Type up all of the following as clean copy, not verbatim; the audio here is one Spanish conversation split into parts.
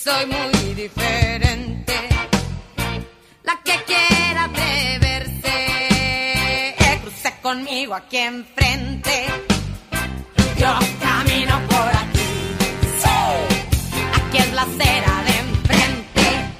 soy muy diferente. La que quiera atreverse, cruce conmigo aquí enfrente. Yo camino por aquí, sí. Aquí es la acera de enfrente.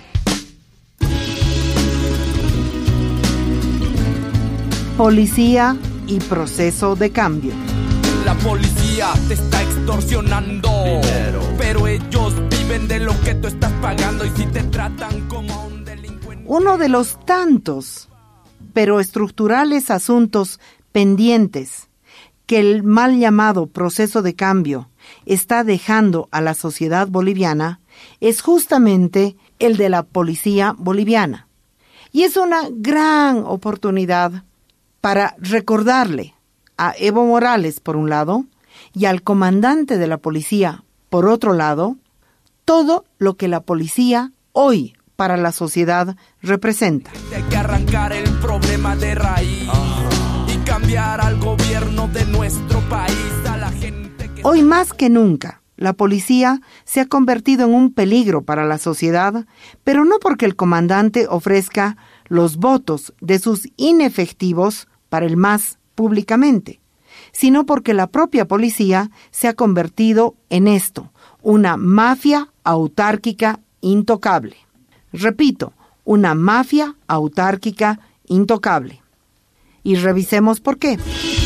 Policía y proceso de cambio. La policía te está extorsionando dinero, pero ellos viven de lo que tú estás pagando y si te tratan como a un delincuente. Uno de los tantos, pero estructurales asuntos pendientes que el mal llamado proceso de cambio está dejando a la sociedad boliviana es justamente el de la policía boliviana. Y es una gran oportunidad para recordarle a Evo Morales, por un lado, y al comandante de la policía, por otro lado, todo lo que la policía hoy para la sociedad representa. Hay que arrancar el problema de raíz y cambiar al gobierno de nuestro país, a la gente que... Hoy más que nunca, la policía se ha convertido en un peligro para la sociedad, pero no porque el comandante ofrezca los votos de sus inefectivos para el MAS públicamente, sino porque la propia policía se ha convertido en esto, una mafia autárquica intocable. Repito, una mafia autárquica intocable. Y revisemos por qué.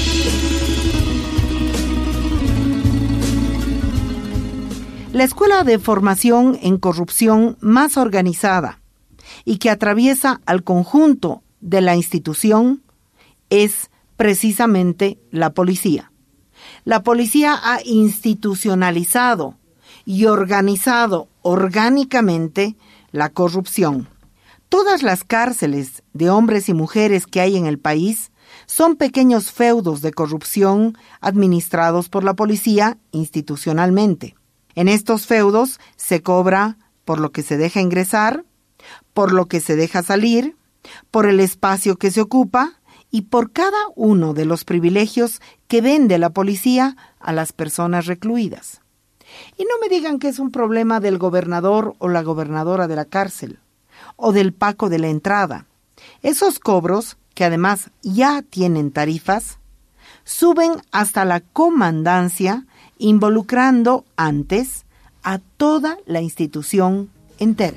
La escuela de formación en corrupción más organizada y que atraviesa al conjunto de la institución es precisamente la policía. La policía ha institucionalizado y organizado orgánicamente la corrupción. Todas las cárceles de hombres y mujeres que hay en el país son pequeños feudos de corrupción administrados por la policía institucionalmente. En estos feudos se cobra por lo que se deja ingresar, por lo que se deja salir, por el espacio que se ocupa y por cada uno de los privilegios que vende la policía a las personas recluidas. Y no me digan que es un problema del gobernador o la gobernadora de la cárcel, o del paco de la entrada. Esos cobros, que además ya tienen tarifas, suben hasta la comandancia, involucrando antes a toda la institución entera.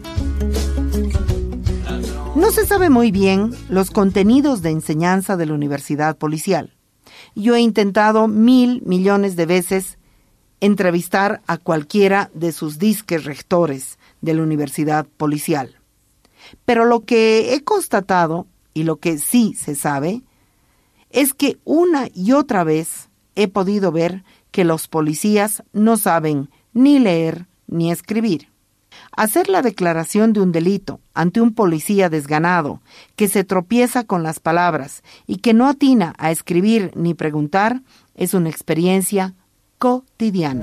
No se sabe muy bien los contenidos de enseñanza de la universidad policial. Yo he intentado 1,000 millones de veces entrevistar a cualquiera de sus disques rectores de la universidad policial. Pero lo que he constatado, y lo que sí se sabe, es que una y otra vez he podido ver que los policías no saben ni leer ni escribir. Hacer la declaración de un delito ante un policía desganado que se tropieza con las palabras y que no atina a escribir ni preguntar es una experiencia cotidiana.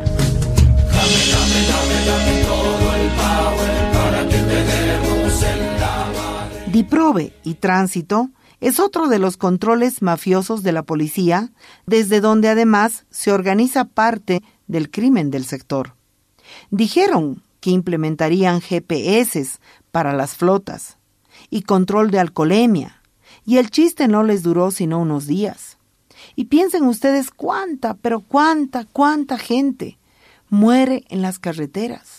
Dame todo el power para que te demos en la madre. DIPROVE y Tránsito es otro de los controles mafiosos de la policía, desde donde además se organiza parte del crimen del sector. Dijeron que implementarían GPS para las flotas y control de alcoholemia, y el chiste no les duró sino unos días. Y piensen ustedes cuánta gente muere en las carreteras.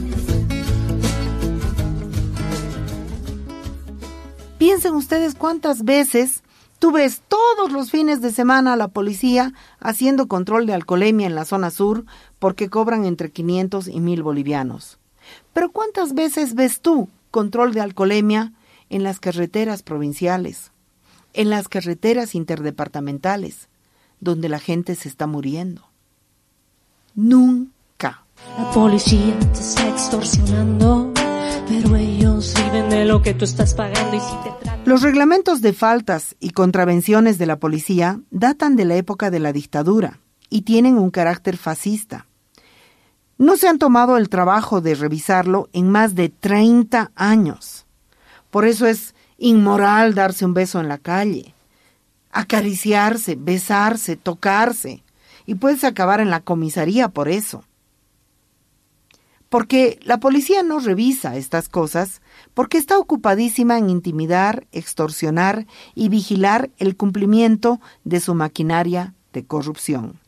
Piensen ustedes cuántas veces tú ves todos los fines de semana a la policía haciendo control de alcoholemia en la zona sur porque cobran entre 500 y 1,000 bolivianos. Pero ¿cuántas veces ves tú control de alcoholemia en las carreteras provinciales, en las carreteras interdepartamentales, donde la gente se está muriendo? Nunca. La policía te está extorsionando, pero ellos viven de lo que tú estás pagando y si te tratan... Los reglamentos de faltas y contravenciones de la policía datan de la época de la dictadura y tienen un carácter fascista. No se han tomado el trabajo de revisarlo en más de 30 años. Por eso es inmoral darse un beso en la calle, acariciarse, besarse, tocarse, y puedes acabar en la comisaría por eso. Porque la policía no revisa estas cosas porque está ocupadísima en intimidar, extorsionar y vigilar el cumplimiento de su maquinaria de corrupción.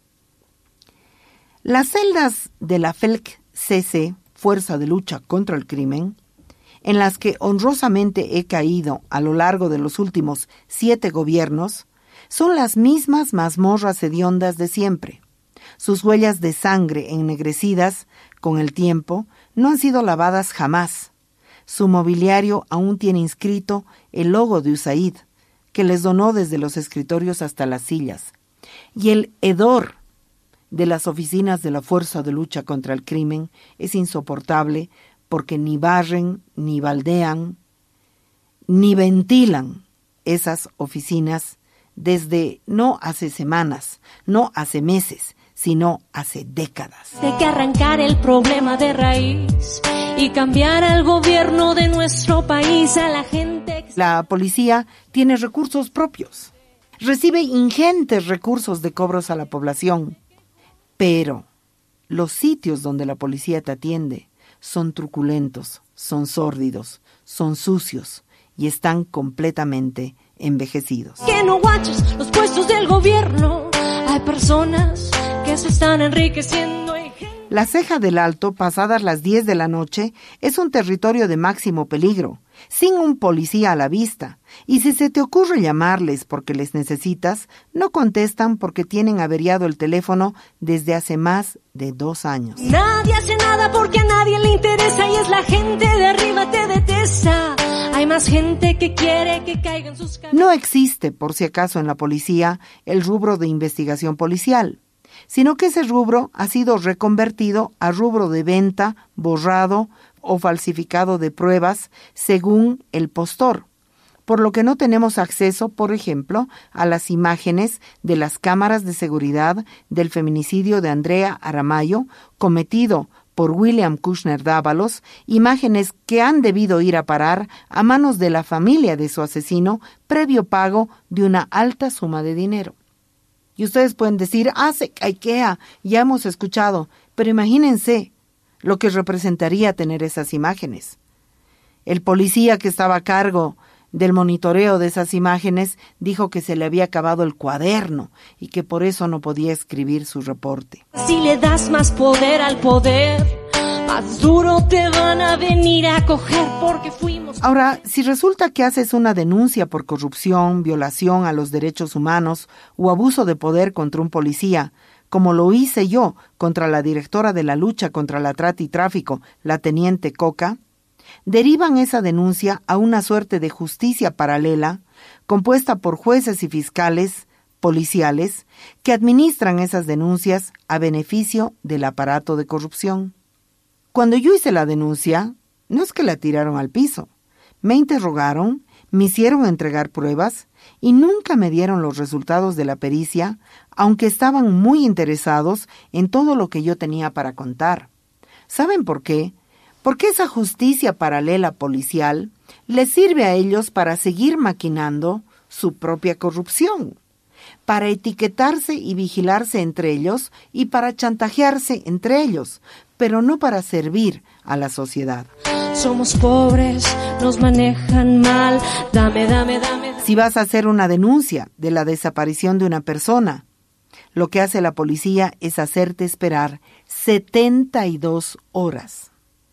Las celdas de la FELC-CC, Fuerza de Lucha contra el Crimen, en las que honrosamente he caído a lo largo de los últimos 7 gobiernos, son las mismas mazmorras hediondas de siempre. Sus huellas de sangre ennegrecidas con el tiempo no han sido lavadas jamás. Su mobiliario aún tiene inscrito el logo de USAID, que les donó desde los escritorios hasta las sillas. Y el hedor de las oficinas de la Fuerza de Lucha contra el Crimen es insoportable porque ni barren, ni baldean, ni ventilan esas oficinas desde no hace semanas, no hace meses, sino hace décadas. Hay que arrancar el problema de raíz y cambiar al gobierno de nuestro país, a la gente. La policía tiene recursos propios, recibe ingentes recursos de cobros a la población, pero los sitios donde la policía te atiende son truculentos, son sórdidos, son sucios y están completamente envejecidos. Que no guaches los puestos del gobierno, hay personas que se están enriqueciendo. La Ceja del Alto, pasadas las 10 de la noche, es un territorio de máximo peligro, sin un policía a la vista. Y si se te ocurre llamarles porque les necesitas, no contestan porque tienen averiado el teléfono desde hace más de 2 años. Nadie hace nada porque a nadie le interesa y es la gente de arriba te detesta. Hay más gente que quiere que caiga en sus cabezas. No existe, por si acaso, en la policía el rubro de investigación policial, sino que ese rubro ha sido reconvertido a rubro de venta, borrado o falsificado de pruebas según el postor, por lo que no tenemos acceso, por ejemplo, a las imágenes de las cámaras de seguridad del feminicidio de Andrea Aramayo cometido por William Kushner Dávalos, imágenes que han debido ir a parar a manos de la familia de su asesino previo pago de una alta suma de dinero. Y ustedes pueden decir, se caiquea, ya hemos escuchado, pero imagínense lo que representaría tener esas imágenes. El policía que estaba a cargo del monitoreo de esas imágenes dijo que se le había acabado el cuaderno y que por eso no podía escribir su reporte. Si le das más poder al poder, más duro te van a venir a coger porque fuimos. Ahora, si resulta que haces una denuncia por corrupción, violación a los derechos humanos o abuso de poder contra un policía, como lo hice yo contra la directora de la lucha contra la trata y tráfico, la teniente Coca, derivan esa denuncia a una suerte de justicia paralela, compuesta por jueces y fiscales policiales que administran esas denuncias a beneficio del aparato de corrupción. Cuando yo hice la denuncia, no es que la tiraron al piso. Me interrogaron, me hicieron entregar pruebas y nunca me dieron los resultados de la pericia, aunque estaban muy interesados en todo lo que yo tenía para contar. ¿Saben por qué? Porque esa justicia paralela policial les sirve a ellos para seguir maquinando su propia corrupción, para etiquetarse y vigilarse entre ellos y para chantajearse entre ellos, pero no para servir a la sociedad. Somos pobres, nos manejan mal, dame. Si vas a hacer una denuncia de la desaparición de una persona, lo que hace la policía es hacerte esperar 72 horas.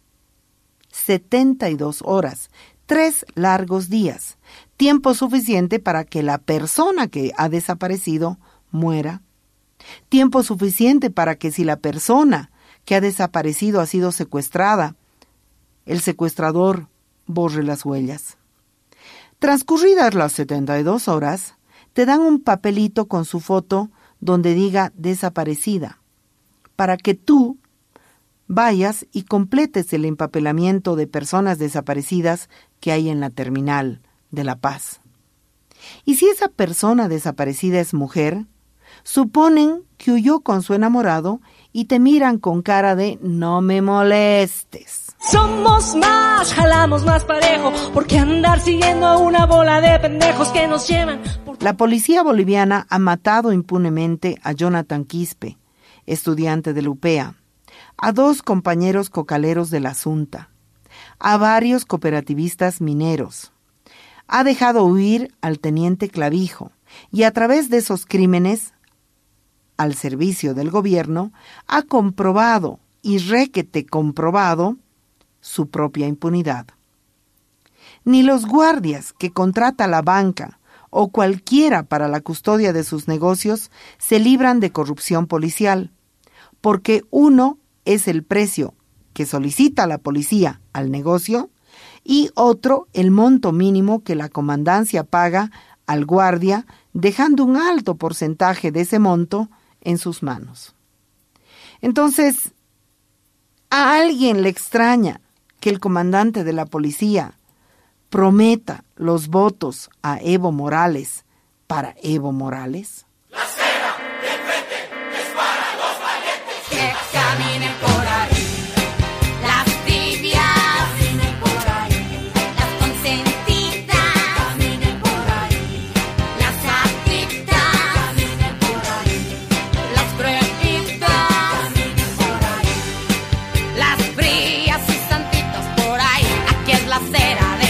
72 horas, 3 largos días, tiempo suficiente para que la persona que ha desaparecido muera, tiempo suficiente para que si la persona que ha desaparecido ha sido secuestrada, el secuestrador borre las huellas. Transcurridas las 72 horas, te dan un papelito con su foto donde diga desaparecida, para que tú vayas y completes el empapelamiento de personas desaparecidas que hay en la terminal de La Paz. Y si esa persona desaparecida es mujer, suponen que huyó con su enamorado y te miran con cara de no me molestes. Somos más, jalamos más parejo, porque andar siguiendo a una bola de pendejos que nos llevan. La policía boliviana ha matado impunemente a Jonathan Quispe, estudiante de la UPEA. a 2 compañeros cocaleros de la Sunta, a varios cooperativistas mineros. Ha dejado huir al teniente Clavijo y a través de esos crímenes, al servicio del gobierno, ha comprobado y requete comprobado su propia impunidad. Ni los guardias que contrata la banca o cualquiera para la custodia de sus negocios se libran de corrupción policial, porque uno es el precio que solicita la policía al negocio y otro el monto mínimo que la comandancia paga al guardia, dejando un alto porcentaje de ese monto en sus manos. Entonces, ¿a alguien le extraña que el comandante de la policía prometa los votos a Evo Morales para Evo Morales? La acera de frente es para los valientes que caminen por ahí. Las tibias caminen por ahí. Las consentidas caminen por ahí. Las adictas caminen por ahí. Las prohibidas caminen por ahí. Las frías y santitos por ahí. Aquí es la acera de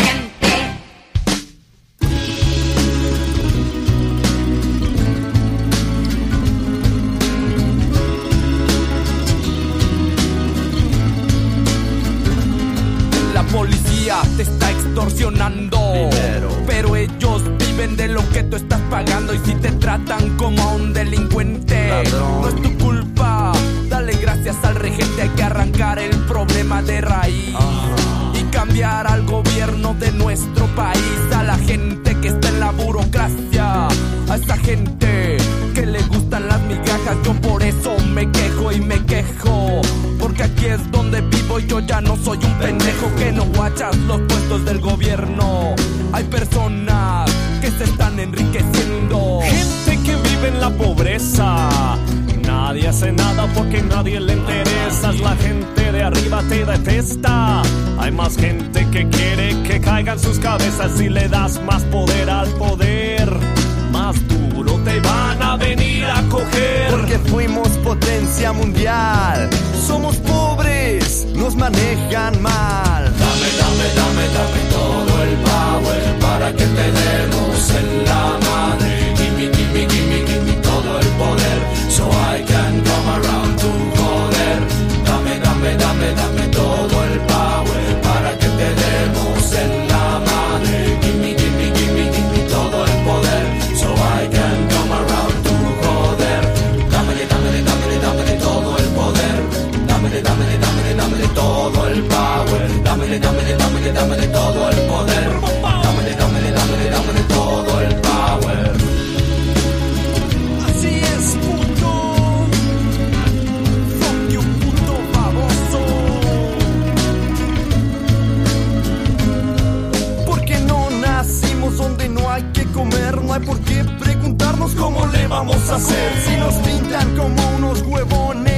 policía te está extorsionando dinero, pero ellos viven de lo que tú estás pagando. Y si te tratan como a un delincuente, ladrón, no es tu culpa. Dale gracias al regente, hay que arrancar el problema de raíz y cambiar al gobierno de nuestro país. A la gente que está en la burocracia, a esa gente que le gustan las migajas, yo por eso me quejo y me quejo, porque aquí es donde vivo y yo ya no soy un pendejo que no guachas los puestos del gobierno. Hay personas que se están enriqueciendo, gente que vive en la pobreza. Nadie hace nada porque nadie le interesa. La gente de arriba te detesta. Hay más gente que quiere que caigan sus cabezas. Si le das más poder al poder, más duro te van a venir a coger. Porque fuimos potencia mundial. Somos pobres, nos manejan mal. Dame, dame, dame, dame todo el power para que te demos en la madre. Gimme, gimme, gimme, gimme todo el poder, so I can come around to joder. Dame, dame, dame, dame todo el power para que te demos en la madre. Gimme, gimme, gimme, gimme todo el poder, so I can come around to joder. Dámele, dámele, dámele, dámele todo el poder. Dámele, dámele, dámele, dámele todo el power. Dámele, dámele, dámele, dámele todo el poder. Dámele, dámele, dámele, dámele todo el power. Así es, puto. Fuck you, puto baboso. Porque no nacimos donde no hay que comer. No hay por qué preguntarnos cómo le vamos a hacer. Si nos pintan como unos huevones,